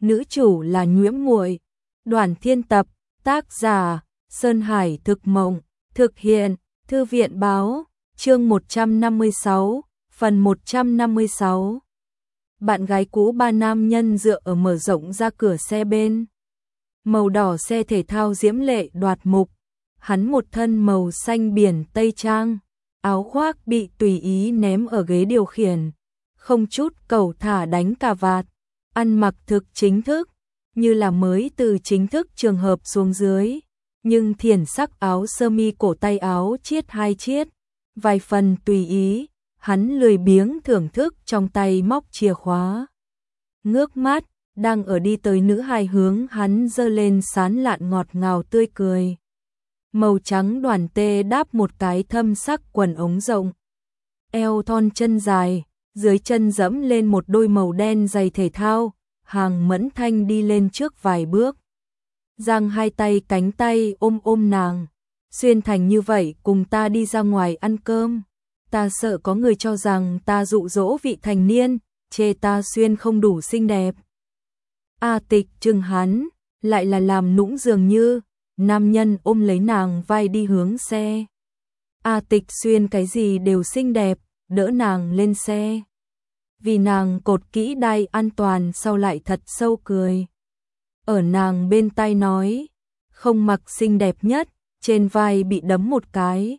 nữ chủ là Nhuễm Muội. Đoàn Thiên Tập, tác giả Sơn Hải Thực Mộng, thực hiện Thư viện Báo, chương 156, phần 156. Bạn gái cũ ba nam nhân dựa ở mở rộng ra cửa xe bên. Màu đỏ xe thể thao diễm lệ đoạt mục, hắn một thân màu xanh biển tây trang, áo khoác bị tùy ý ném ở ghế điều khiển, không chút cẩu thả đánh cà vạt, ăn mặc thực chính thức, như là mới từ chính thức trường hợp xuống dưới, nhưng thiển sắc áo sơ mi cổ tay áo chiết hai chiết, vài phần tùy ý, hắn lười biếng thưởng thức trong tay móc chìa khóa. Ngước mắt, đang ở đi tới nữ hài hướng hắn giơ lên sán lạn ngọt ngào tươi cười. Màu trắng đoàn tê đáp một cái thâm sắc quần ống rộng, eo thon chân dài, dưới chân dẫm lên một đôi màu đen giày thể thao. Hàng Mẫn Thanh đi lên trước vài bước, giang hai tay cánh tay ôm nàng, xuyên thành như vậy cùng ta đi ra ngoài ăn cơm, ta sợ có người cho rằng ta dụ dỗ vị thành niên, chê ta xuyên không đủ xinh đẹp. A Tịch chừng hắn, lại là làm nũng dường như, nam nhân ôm lấy nàng vai đi hướng xe. A Tịch xuyên cái gì đều xinh đẹp, đỡ nàng lên xe. Vì nàng cột kỹ đai an toàn sau lại thật sâu cười. Ở nàng bên tai nói, không mặc xinh đẹp nhất, trên vai bị đấm một cái.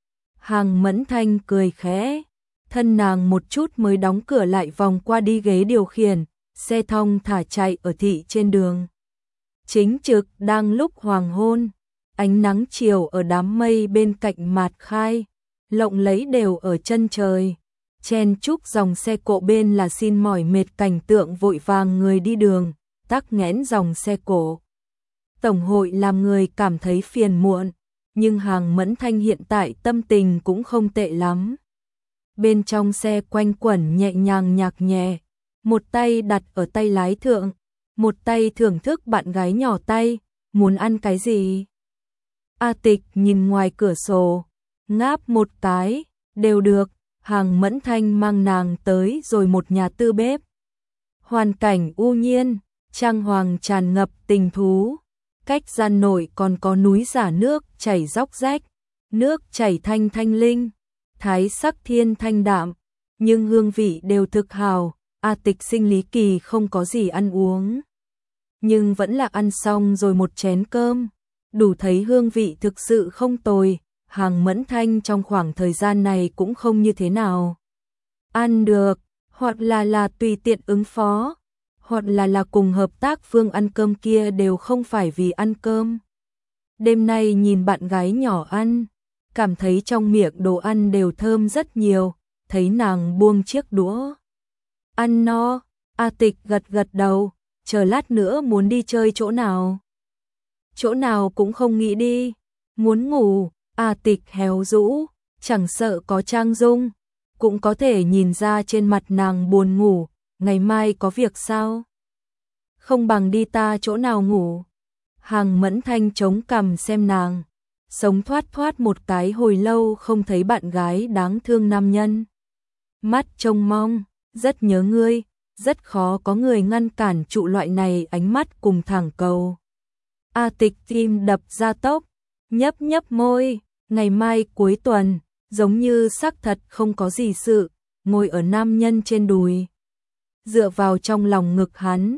Hàng Mẫn Thanh cười khẽ, thân nàng một chút mới đóng cửa lại vòng qua đi ghế điều khiển, xe thong thả chạy ở thị trên đường. Chính trực đang lúc hoàng hôn, ánh nắng chiều ở đám mây bên cạnh mạt khai, lộng lẫy đều ở chân trời. Chen chúc dòng xe cộ bên là xin mỏi mệt cảnh tượng vội vàng người đi đường, tắc nghẽn dòng xe cộ. Tổng hội làm người cảm thấy phiền muộn, nhưng Hàng Mẫn Thanh hiện tại tâm tình cũng không tệ lắm. Bên trong xe quanh quẩn nhẹ nhàng nhạc nhẹ, một tay đặt ở tay lái thượng, một tay thưởng thức bạn gái nhỏ tay, muốn ăn cái gì? A Tịch nhìn ngoài cửa sổ, ngáp một cái, đều được. Hàng Mẫn Thanh mang nàng tới rồi một nhà tư bếp. Hoàn cảnh u nhiên, trang hoàng tràn ngập tình thú. Cách gian nội còn có núi giả nước chảy róc rách, nước chảy thanh thanh linh, thái sắc thiên thanh đạm, nhưng hương vị đều thực hào. A Tịch sinh lý kỳ không có gì ăn uống, nhưng vẫn là ăn xong rồi một chén cơm, đủ thấy hương vị thực sự không tồi. Hàng Mẫn Thanh trong khoảng thời gian này cũng không như thế nào ăn được, hoặc là tùy tiện ứng phó, hoặc là cùng hợp tác phương ăn cơm kia đều không phải vì ăn cơm. Đêm nay nhìn bạn gái nhỏ ăn, cảm thấy trong miệng đồ ăn đều thơm rất nhiều, thấy nàng buông chiếc đũa. Ăn no, A Tịch gật gật đầu, chờ lát nữa muốn đi chơi chỗ nào? Chỗ nào cũng không nghĩ đi, muốn ngủ. A Tịch héo rũ, chẳng sợ có trang dung, cũng có thể nhìn ra trên mặt nàng buồn ngủ, ngày mai có việc sao? Không bằng đi ta chỗ nào ngủ. Hàng Mẫn Thanh chống cằm xem nàng, sống thoát một cái hồi lâu không thấy bạn gái đáng thương nam nhân. Mắt trông mong, rất nhớ ngươi, rất khó có người ngăn cản trụ loại này ánh mắt cùng thẳng cầu. A Tịch tim đập ra tốc, nhấp môi, ngày mai cuối tuần, giống như xác thật không có gì sự, ngồi ở nam nhân trên đùi, dựa vào trong lòng ngực hắn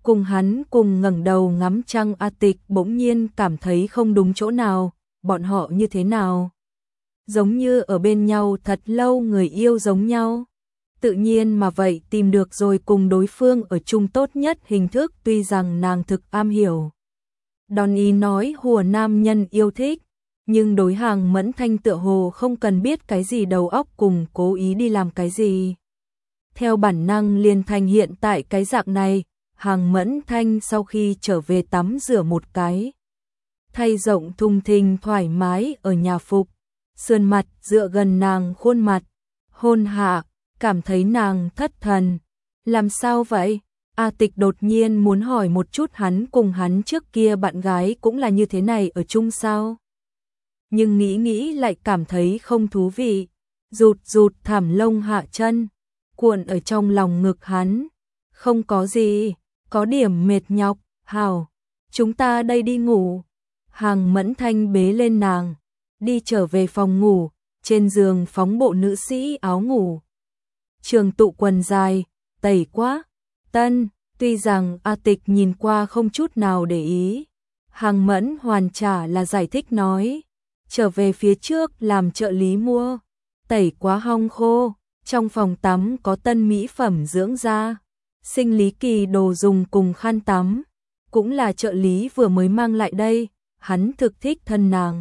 cùng ngẩng đầu ngắm trăng. A Tịch bỗng nhiên cảm thấy không đúng chỗ nào, bọn họ như thế nào? Giống như ở bên nhau thật lâu người yêu giống nhau. Tự nhiên mà vậy tìm được rồi cùng đối phương ở chung tốt nhất hình thức, tuy rằng nàng thực am hiểu. Đón ý nói hùa nam nhân yêu thích, nhưng đối Hàng Mẫn Thanh tựa hồ không cần biết cái gì đầu óc cùng cố ý đi làm cái gì. Theo bản năng liền thành hiện tại cái dạng này. Hàng Mẫn Thanh sau khi trở về tắm rửa một cái, thay rộng thùng thình thoải mái ở nhà phục, sườn mặt dựa gần nàng khuôn mặt, hôn hạ, cảm thấy nàng thất thần. Làm sao vậy? A Tịch đột nhiên muốn hỏi một chút hắn cùng hắn trước kia bạn gái cũng là như thế này ở chung sao? Nhưng nghĩ lại cảm thấy không thú vị, rụt thảm lông hạ chân, cuộn ở trong lòng ngực hắn. Không có gì, có điểm mệt nhọc, hảo, chúng ta đây đi ngủ. Hàng Mẫn Thanh bế lên nàng, đi trở về phòng ngủ, trên giường phóng bộ nữ sĩ áo ngủ. Trường tụ quần dài, tẩy quá, tân, tuy rằng A Tịch nhìn qua không chút nào để ý. Hàng Mẫn hoàn trả là giải thích nói, trở về phía trước làm trợ lý mua, tẩy quá hong khô, trong phòng tắm có tân mỹ phẩm dưỡng da, sinh lý kỳ đồ dùng cùng khăn tắm, cũng là trợ lý vừa mới mang lại đây, hắn thực thích thân nàng.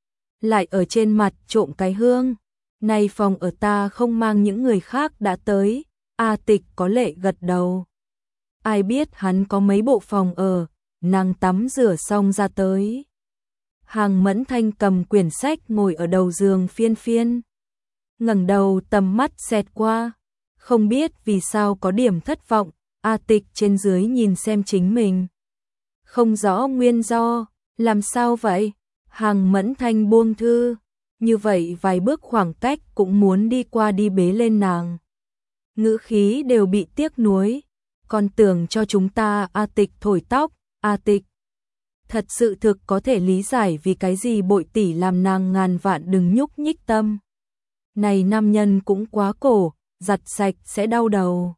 Lại ở trên mặt trộm cái hương, này phòng ở ta không mang những người khác đã tới, A Tịch có lệ gật đầu. Ai biết hắn có mấy bộ phòng ở, nàng tắm rửa xong ra tới. Hàng Mẫn Thanh cầm quyển sách ngồi ở đầu giường phiên phiên. Ngẩng đầu tầm mắt xẹt qua, không biết vì sao có điểm thất vọng, A Tịch trên dưới nhìn xem chính mình. Không rõ nguyên do, làm sao vậy? Hàng Mẫn Thanh buông thư, như vậy vài bước khoảng cách cũng muốn đi qua đi bế lên nàng. Ngữ khí đều bị tiếc nuối, còn tưởng cho chúng ta. A Tịch thổi tóc, A Tịch. Thật sự thực có thể lý giải vì cái gì Bội tỷ làm nàng ngàn vạn đừng nhúc nhích tâm. Này nam nhân cũng quá cổ, giặt sạch sẽ đau đầu.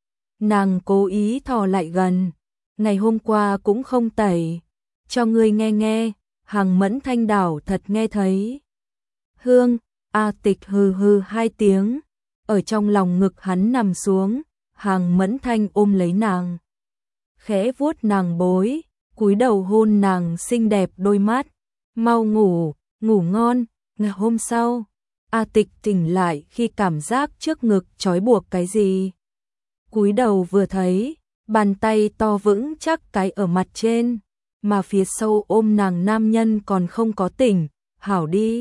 Nàng cố ý thò lại gần, ngày hôm qua cũng không tẩy, cho ngươi nghe nghe. Hàng Mẫn Thanh đảo thật nghe thấy. Hương, A Tịch hừ hừ hai tiếng, ở trong lòng ngực hắn nằm xuống, Hàng Mẫn Thanh ôm lấy nàng, khẽ vuốt nàng bối, cúi đầu hôn nàng xinh đẹp đôi mắt. Mau ngủ, ngủ ngon. Ngày hôm sau, A Tịch tỉnh lại khi cảm giác trước ngực trói buộc cái gì. Cúi đầu vừa thấy, bàn tay to vững chắc cái ở mặt trên, mà phía sau ôm nàng nam nhân còn không có tỉnh, hảo đi.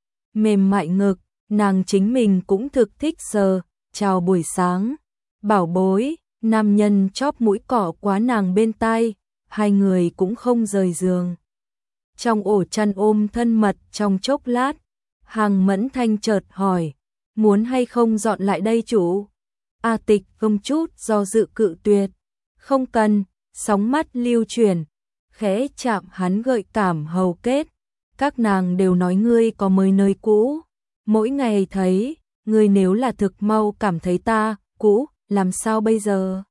Mềm mại ngực, nàng chính mình cũng thực thích sờ. Chào buổi sáng, bảo bối. Nam nhân chóp mũi cọ quá nàng bên tai, hai người cũng không rời giường. Trong ổ chăn ôm thân mật trong chốc lát, Hàng Mẫn Thanh chợt hỏi, muốn hay không dọn lại đây chủ? A Tịch không chút do dự cự tuyệt, không cần. Sóng mắt lưu chuyển, khẽ chạm hắn gợi cảm hầu kết. Các nàng đều nói ngươi có mới nơi cũ, mỗi ngày thấy, ngươi nếu là thực mau cảm thấy ta cũ, làm sao bây giờ?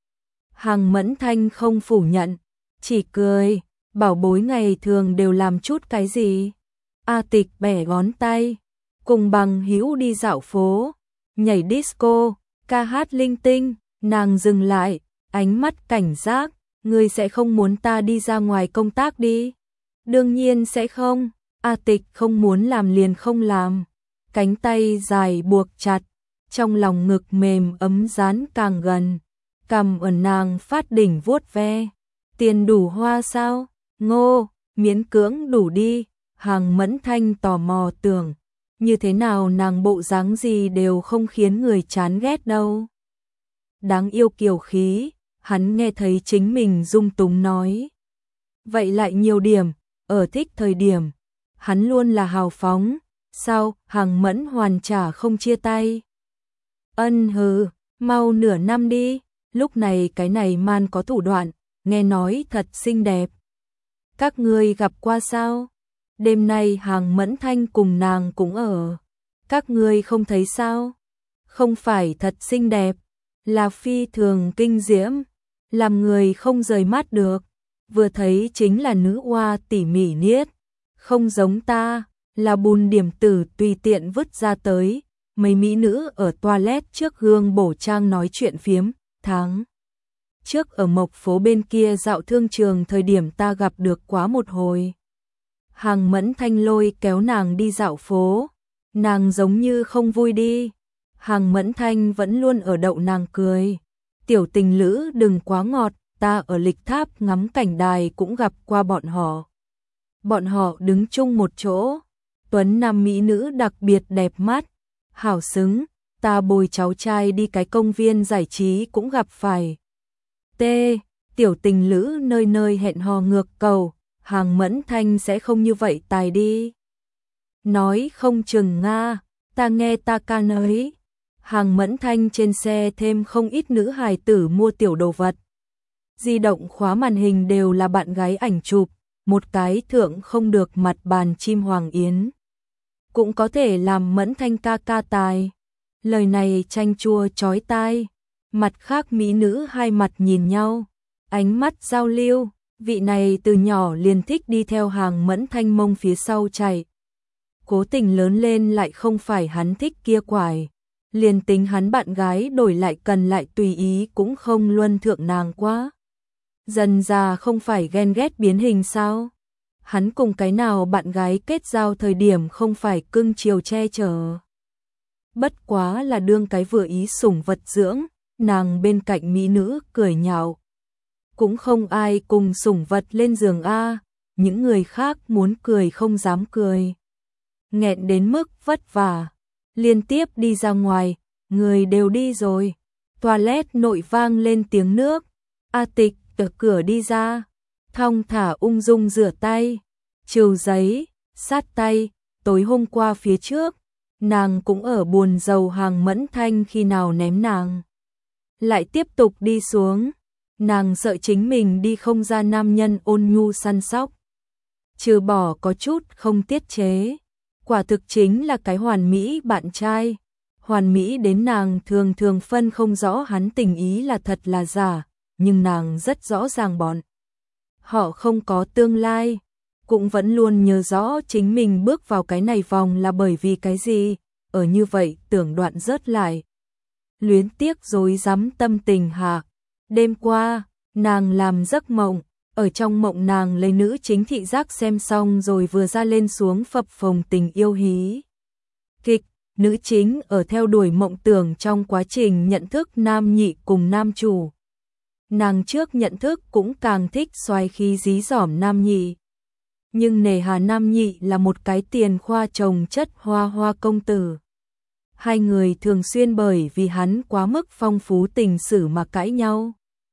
Hàng Mẫn Thanh không phủ nhận, chỉ cười, bảo bối ngày thường đều làm chút cái gì? A Tịch bẻ ngón tay, cùng bằng hữu đi dạo phố, nhảy disco, ca hát linh tinh. Nàng dừng lại, ánh mắt cảnh giác, ngươi sẽ không muốn ta đi ra ngoài công tác đi? Đương nhiên sẽ không. A Tịch không muốn làm liền không làm, cánh tay dài buộc chặt, trong lòng ngực mềm ấm dán càng gần, cằm ở nàng phát đỉnh vuốt ve. Tiền đủ hoa sao? Ngô, miễn cưỡng đủ đi. Hàng Mẫn Thanh tò mò tưởng, như thế nào nàng bộ dáng gì đều không khiến người chán ghét đâu. Đáng yêu kiều khí, hắn nghe thấy chính mình dung túng nói. Vậy lại nhiều điểm, ở thích thời điểm, hắn luôn là hào phóng. Sao? Hàng Mẫn hoàn trả không chia tay. Ân hừ, mau nửa năm đi. Lúc này cái này man có thủ đoạn, nghe nói thật xinh đẹp. Các ngươi gặp qua sao? Đêm nay Hàng Mẫn Thanh cùng nàng cũng ở. Các ngươi không thấy sao? Không phải thật xinh đẹp, là phi thường kinh diễm, làm người không rời mắt được. Vừa thấy chính là nữ oa tỉ mỉ niết, không giống ta, là bùn điểm tử tùy tiện vứt ra tới. Mấy mỹ nữ ở toilet trước gương bổ trang nói chuyện phiếm. Tháng trước ở Mộc phố bên kia dạo thương trường thời điểm ta gặp được quá một hồi. Hàng Mẫn Thanh lôi kéo nàng đi dạo phố, nàng giống như không vui đi. Hàng Mẫn Thanh vẫn luôn ở đậu nàng cười. Tiểu tình lữ đừng quá ngọt, ta ở Lịch Tháp ngắm cảnh đài cũng gặp qua bọn họ. Bọn họ đứng chung một chỗ, tuấn nam mỹ nữ đặc biệt đẹp mắt, hảo xứng, ta bồi cháu trai đi cái công viên giải trí cũng gặp phải. T. Tiểu tình lữ nơi nơi hẹn hò ngược cầu, Hàng Mẫn Thanh sẽ không như vậy tài đi. Nói không chừng Nga, ta nghe ta ca nói. Hàng Mẫn Thanh trên xe thêm không ít nữ hài tử mua tiểu đồ vật. Di động khóa màn hình đều là bạn gái ảnh chụp, một cái thượng không được mặt bàn chim hoàng yến. Cũng có thể làm Mẫn Thanh ca ca tài. Lời này chanh chua chói tai. Mặt khác mỹ nữ hai mặt nhìn nhau, ánh mắt giao lưu, vị này từ nhỏ liền thích đi theo hàng Mẫn Thanh mông phía sau chạy. Cố tình lớn lên lại không phải hắn thích kia quải. Liền tính hắn bạn gái đổi lại cần lại tùy ý cũng không luân thượng nàng quá. Dần già không phải ghen ghét biến hình sao? Hắn cùng cái nào bạn gái kết giao thời điểm không phải cưng chiều che chở. Bất quá là đương cái vừa ý sủng vật dưỡng, nàng bên cạnh mỹ nữ cười nhạo. Cũng không ai cùng sủng vật lên giường a, những người khác muốn cười không dám cười. Nghẹn đến mức vất vả, liên tiếp đi ra ngoài, người đều đi rồi. Toilet nội vang lên tiếng nước, A Tịch từ cửa đi ra, thong thả ung dung rửa tay, trừ giấy, sát tay, tối hôm qua phía trước, nàng cũng ở buồn rầu hàng Mẫn Thanh khi nào ném nàng. Lại tiếp tục đi xuống, nàng sợ chính mình đi không ra nam nhân ôn nhu săn sóc. Trừ bỏ có chút không tiết chế, quả thực chính là cái hoàn mỹ bạn trai. Hoàn mỹ đến nàng thường thường phân không rõ hắn tình ý là thật là giả, nhưng nàng rất rõ ràng bọn họ không có tương lai, cũng vẫn luôn nhớ rõ chính mình bước vào cái này vòng là bởi vì cái gì, ở như vậy tưởng đoạn rớt lại. Luyến tiếc dối rắm tâm tình hạ. Đêm qua, nàng làm giấc mộng, ở trong mộng nàng lấy nữ chính thị giác xem xong rồi vừa ra lên xuống phập phồng tình yêu hí kịch. Nữ chính ở theo đuổi mộng tưởng trong quá trình nhận thức nam nhị cùng nam chủ. Nàng trước nhận thức cũng càng thích xoài khí dí dỏm nam nhị. Nhưng nề hà nam nhị là một cái tiền khoa trồng chất hoa hoa công tử. Hai người thường xuyên bởi vì hắn quá mức phong phú tình sử mà cãi nhau.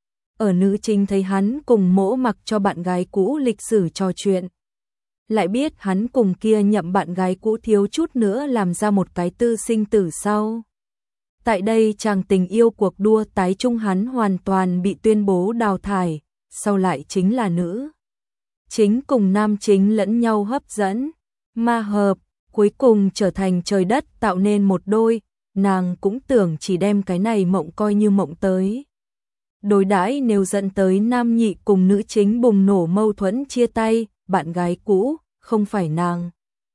Ở nữ chính thấy hắn cùng mỗ mặc cho bạn gái cũ lịch sử trò chuyện. Lại biết hắn cùng kia nhậm bạn gái cũ thiếu chút nữa làm ra một cái tư sinh tử sau. Tại đây chàng tình yêu cuộc đua tái trung hắn hoàn toàn bị tuyên bố đào thải, sau lại chính là nữ chính cùng nam chính lẫn nhau hấp dẫn, ma hợp, cuối cùng trở thành trời đất tạo nên một đôi, nàng cũng tưởng chỉ đem cái này mộng coi như mộng tới. Đối đãi nếu dẫn tới nam nhị cùng nữ chính bùng nổ mâu thuẫn chia tay, bạn gái cũ, không phải nàng.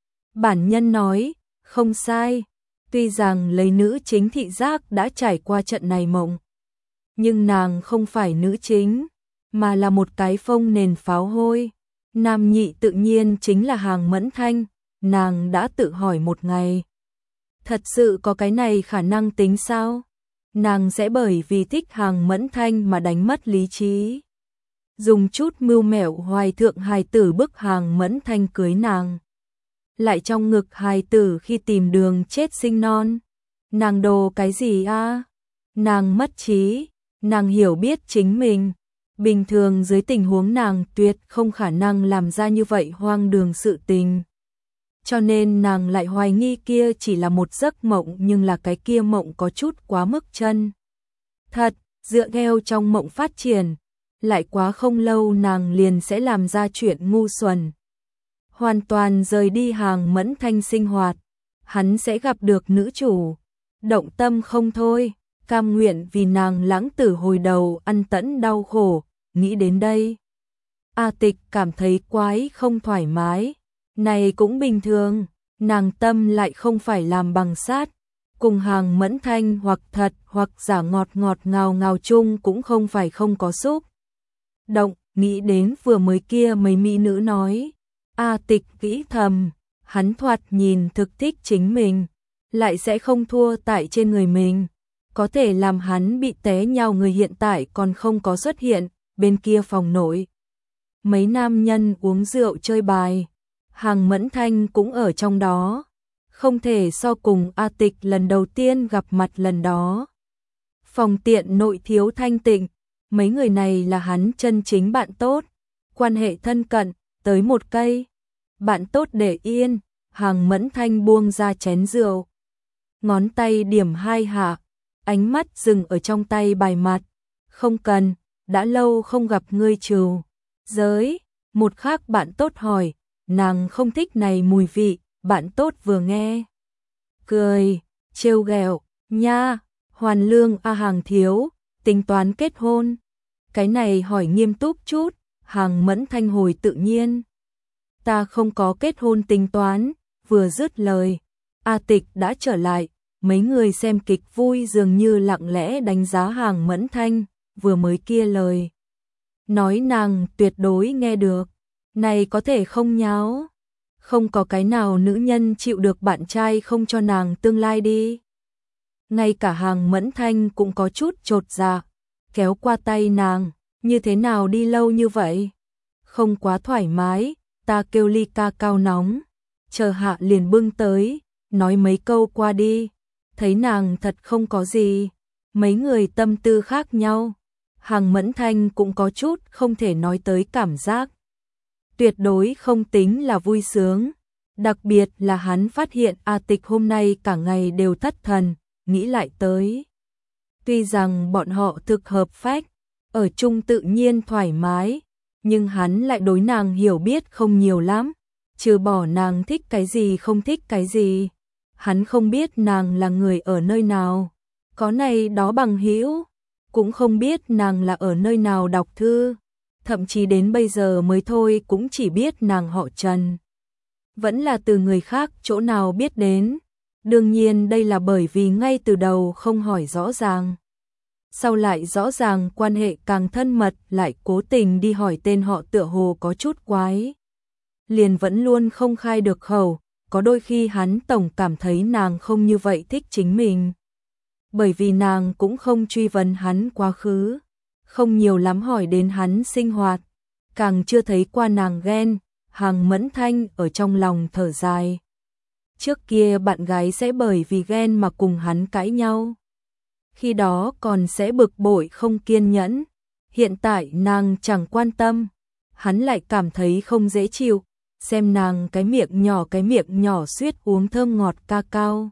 Bản nhân nói, không sai, tuy rằng lấy nữ chính thị giác đã trải qua trận này mộng. Nhưng nàng không phải nữ chính, mà là một cái phông nền pháo hôi. Nam nhị tự nhiên chính là hàng Mẫn Thanh, nàng đã tự hỏi một ngày. Thật sự có cái này khả năng tính sao? Nàng sẽ bởi vì thích hàng Mẫn Thanh mà đánh mất lý trí. Dùng chút mưu mẹo hoài thượng hài tử bức hàng Mẫn Thanh cưới nàng. Lại trong ngực hài tử khi tìm đường chết sinh non. Nàng đồ cái gì a? Nàng mất trí, nàng hiểu biết chính mình. Bình thường dưới tình huống nàng tuyệt không khả năng làm ra như vậy hoang đường sự tình. Cho nên nàng lại hoài nghi kia chỉ là một giấc mộng, nhưng là cái kia mộng có chút quá mức chân thật, dựa theo trong mộng phát triển, lại quá không lâu nàng liền sẽ làm ra chuyện ngu xuẩn. Hoàn toàn rời đi hàng Mẫn Thanh sinh hoạt, hắn sẽ gặp được nữ chủ, động tâm không thôi, cam nguyện vì nàng lãng tử hồi đầu ăn tẫn đau khổ. Nghĩ đến đây, A Tịch cảm thấy quái không thoải mái. Này cũng bình thường, nàng tâm lại không phải làm bằng sắt, cùng hàng Mẫn Thanh hoặc thật hoặc giả ngọt ngọt ngào ngào chung cũng không phải không có xúc động. Nghĩ đến vừa mới kia mấy mỹ nữ nói, A Tịch nghĩ thầm, hắn thoạt nhìn thực thích chính mình, lại sẽ không thua tại trên người mình, có thể làm hắn bị té nhau. Người hiện tại còn không có xuất hiện, bên kia phòng nội mấy nam nhân uống rượu chơi bài, hàng Mẫn Thanh cũng ở trong đó, không thể so cùng A Tịch lần đầu tiên gặp mặt lần đó. Phòng tiện nội thiếu thanh tịnh, mấy người này là hắn chân chính bạn tốt, quan hệ thân cận, tới một cây. Bạn tốt để yên, hàng Mẫn Thanh buông ra chén rượu, ngón tay điểm hai hạ, ánh mắt dừng ở trong tay bài mặt. Không cần, đã lâu không gặp ngươi trừ giới. Một khác bạn tốt hỏi, nàng không thích này mùi vị, bạn tốt vừa nghe. Cười, trêu ghẹo, nha, hoàn lương a Hàng thiếu, tính toán kết hôn. Cái này hỏi nghiêm túc chút, Hàng Mẫn Thanh hồi tự nhiên. Ta không có kết hôn tính toán, vừa dứt lời. A Tịch đã trở lại, mấy người xem kịch vui dường như lặng lẽ đánh giá Hàng Mẫn Thanh, vừa mới kia lời. Nói nàng tuyệt đối nghe được, này có thể không nháo. Không có cái nào nữ nhân chịu được bạn trai không cho nàng tương lai đi. Ngay cả Hàng Mẫn Thanh cũng có chút chột dạ, kéo qua tay nàng, như thế nào đi lâu như vậy? Không quá thoải mái, ta kêu ly ca cao nóng, chờ hạ liền bưng tới, nói mấy câu qua đi. Thấy nàng thật không có gì, mấy người tâm tư khác nhau. Hàng Mẫn Thanh cũng có chút không thể nói tới cảm giác. Tuyệt đối không tính là vui sướng, đặc biệt là hắn phát hiện A Tịch hôm nay cả ngày đều thất thần, nghĩ lại tới. Tuy rằng bọn họ thực hợp phách, ở chung tự nhiên thoải mái, nhưng hắn lại đối nàng hiểu biết không nhiều lắm, trừ bỏ nàng thích cái gì không thích cái gì. Hắn không biết nàng là người ở nơi nào, có này đó bằng hữu, cũng không biết nàng là ở nơi nào đọc thư, thậm chí đến bây giờ mới thôi cũng chỉ biết nàng họ Trần. Vẫn là từ người khác chỗ nào biết đến, đương nhiên đây là bởi vì ngay từ đầu không hỏi rõ ràng. Sau lại rõ ràng quan hệ càng thân mật lại cố tình đi hỏi tên họ tựa hồ có chút quái. Liền vẫn luôn không khai được khẩu, có đôi khi hắn tổng cảm thấy nàng không như vậy thích chính mình. Bởi vì nàng cũng không truy vấn hắn quá khứ, không nhiều lắm hỏi đến hắn sinh hoạt, càng chưa thấy qua nàng ghen. Hàng Mẫn Thanh ở trong lòng thở dài. Trước kia bạn gái sẽ bởi vì ghen mà cùng hắn cãi nhau, khi đó còn sẽ bực bội không kiên nhẫn. Hiện tại nàng chẳng quan tâm, hắn lại cảm thấy không dễ chịu, xem nàng cái miệng nhỏ suýt uống thơm ngọt ca cao.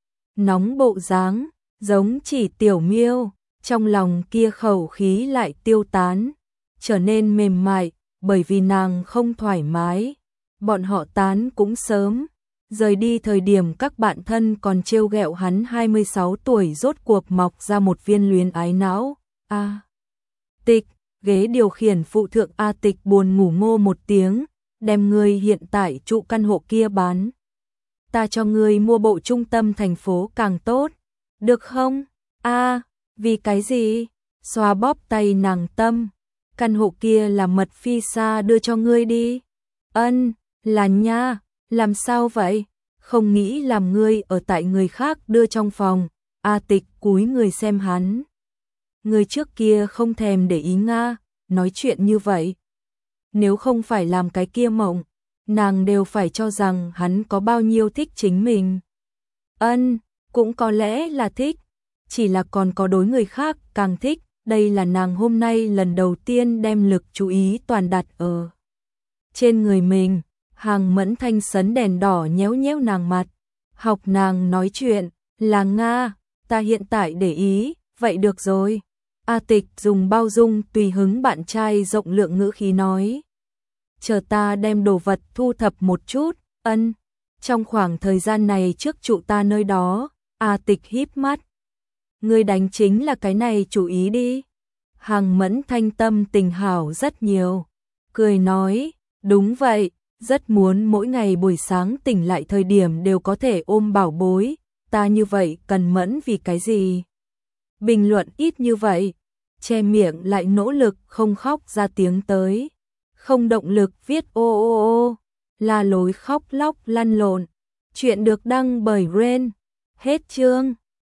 Nóng bộ dáng, giống chỉ tiểu miêu, trong lòng kia khẩu khí lại tiêu tán, trở nên mềm mại, bởi vì nàng không thoải mái. Bọn họ tán cũng sớm, rời đi thời điểm các bạn thân còn trêu ghẹo hắn 26 tuổi rốt cuộc mọc ra một viên luyến ái não. A Tịch, ghế điều khiển phụ thượng A Tịch buồn ngủ ngô một tiếng, đem ngươi hiện tại trụ căn hộ kia bán. Ta cho ngươi mua bộ trung tâm thành phố càng tốt, được không? A, vì cái gì? Xoa bóp tay nàng tâm, căn hộ kia là mật phi xa đưa cho ngươi đi. Ân, là nha, làm sao vậy? Không nghĩ làm ngươi ở tại người khác đưa trong phòng. A Tịch cúi người xem hắn. Người trước kia không thèm để ý nga, nói chuyện như vậy. Nếu không phải làm cái kia mộng, nàng đều phải cho rằng hắn có bao nhiêu thích chính mình. Ân, cũng có lẽ là thích, chỉ là còn có đối người khác càng thích. Đây là nàng hôm nay lần đầu tiên đem lực chú ý toàn đặt ở trên người mình. Hàng Mẫn Thanh sấn đèn đỏ nhéo nhéo nàng mặt, học nàng nói chuyện, là Nga, ta hiện tại để ý, vậy được rồi. A Tịch dùng bao dung tùy hứng bạn trai rộng lượng ngữ khí nói. Chờ ta đem đồ vật thu thập một chút. Ân, trong khoảng thời gian này trước trụ ta nơi đó. A Tịch híp mắt. Ngươi đánh chính là cái này chủ ý đi. Hàng Mẫn Thanh tâm tình hảo rất nhiều, cười nói, đúng vậy, rất muốn mỗi ngày buổi sáng tỉnh lại thời điểm đều có thể ôm bảo bối, ta như vậy cần mẫn vì cái gì? Bình luận ít như vậy, che miệng lại nỗ lực không khóc ra tiếng tới, không động lực viết ô ô ô, la lối khóc lóc lăn lộn. Chuyện được đăng bởi Ren. Hết chương.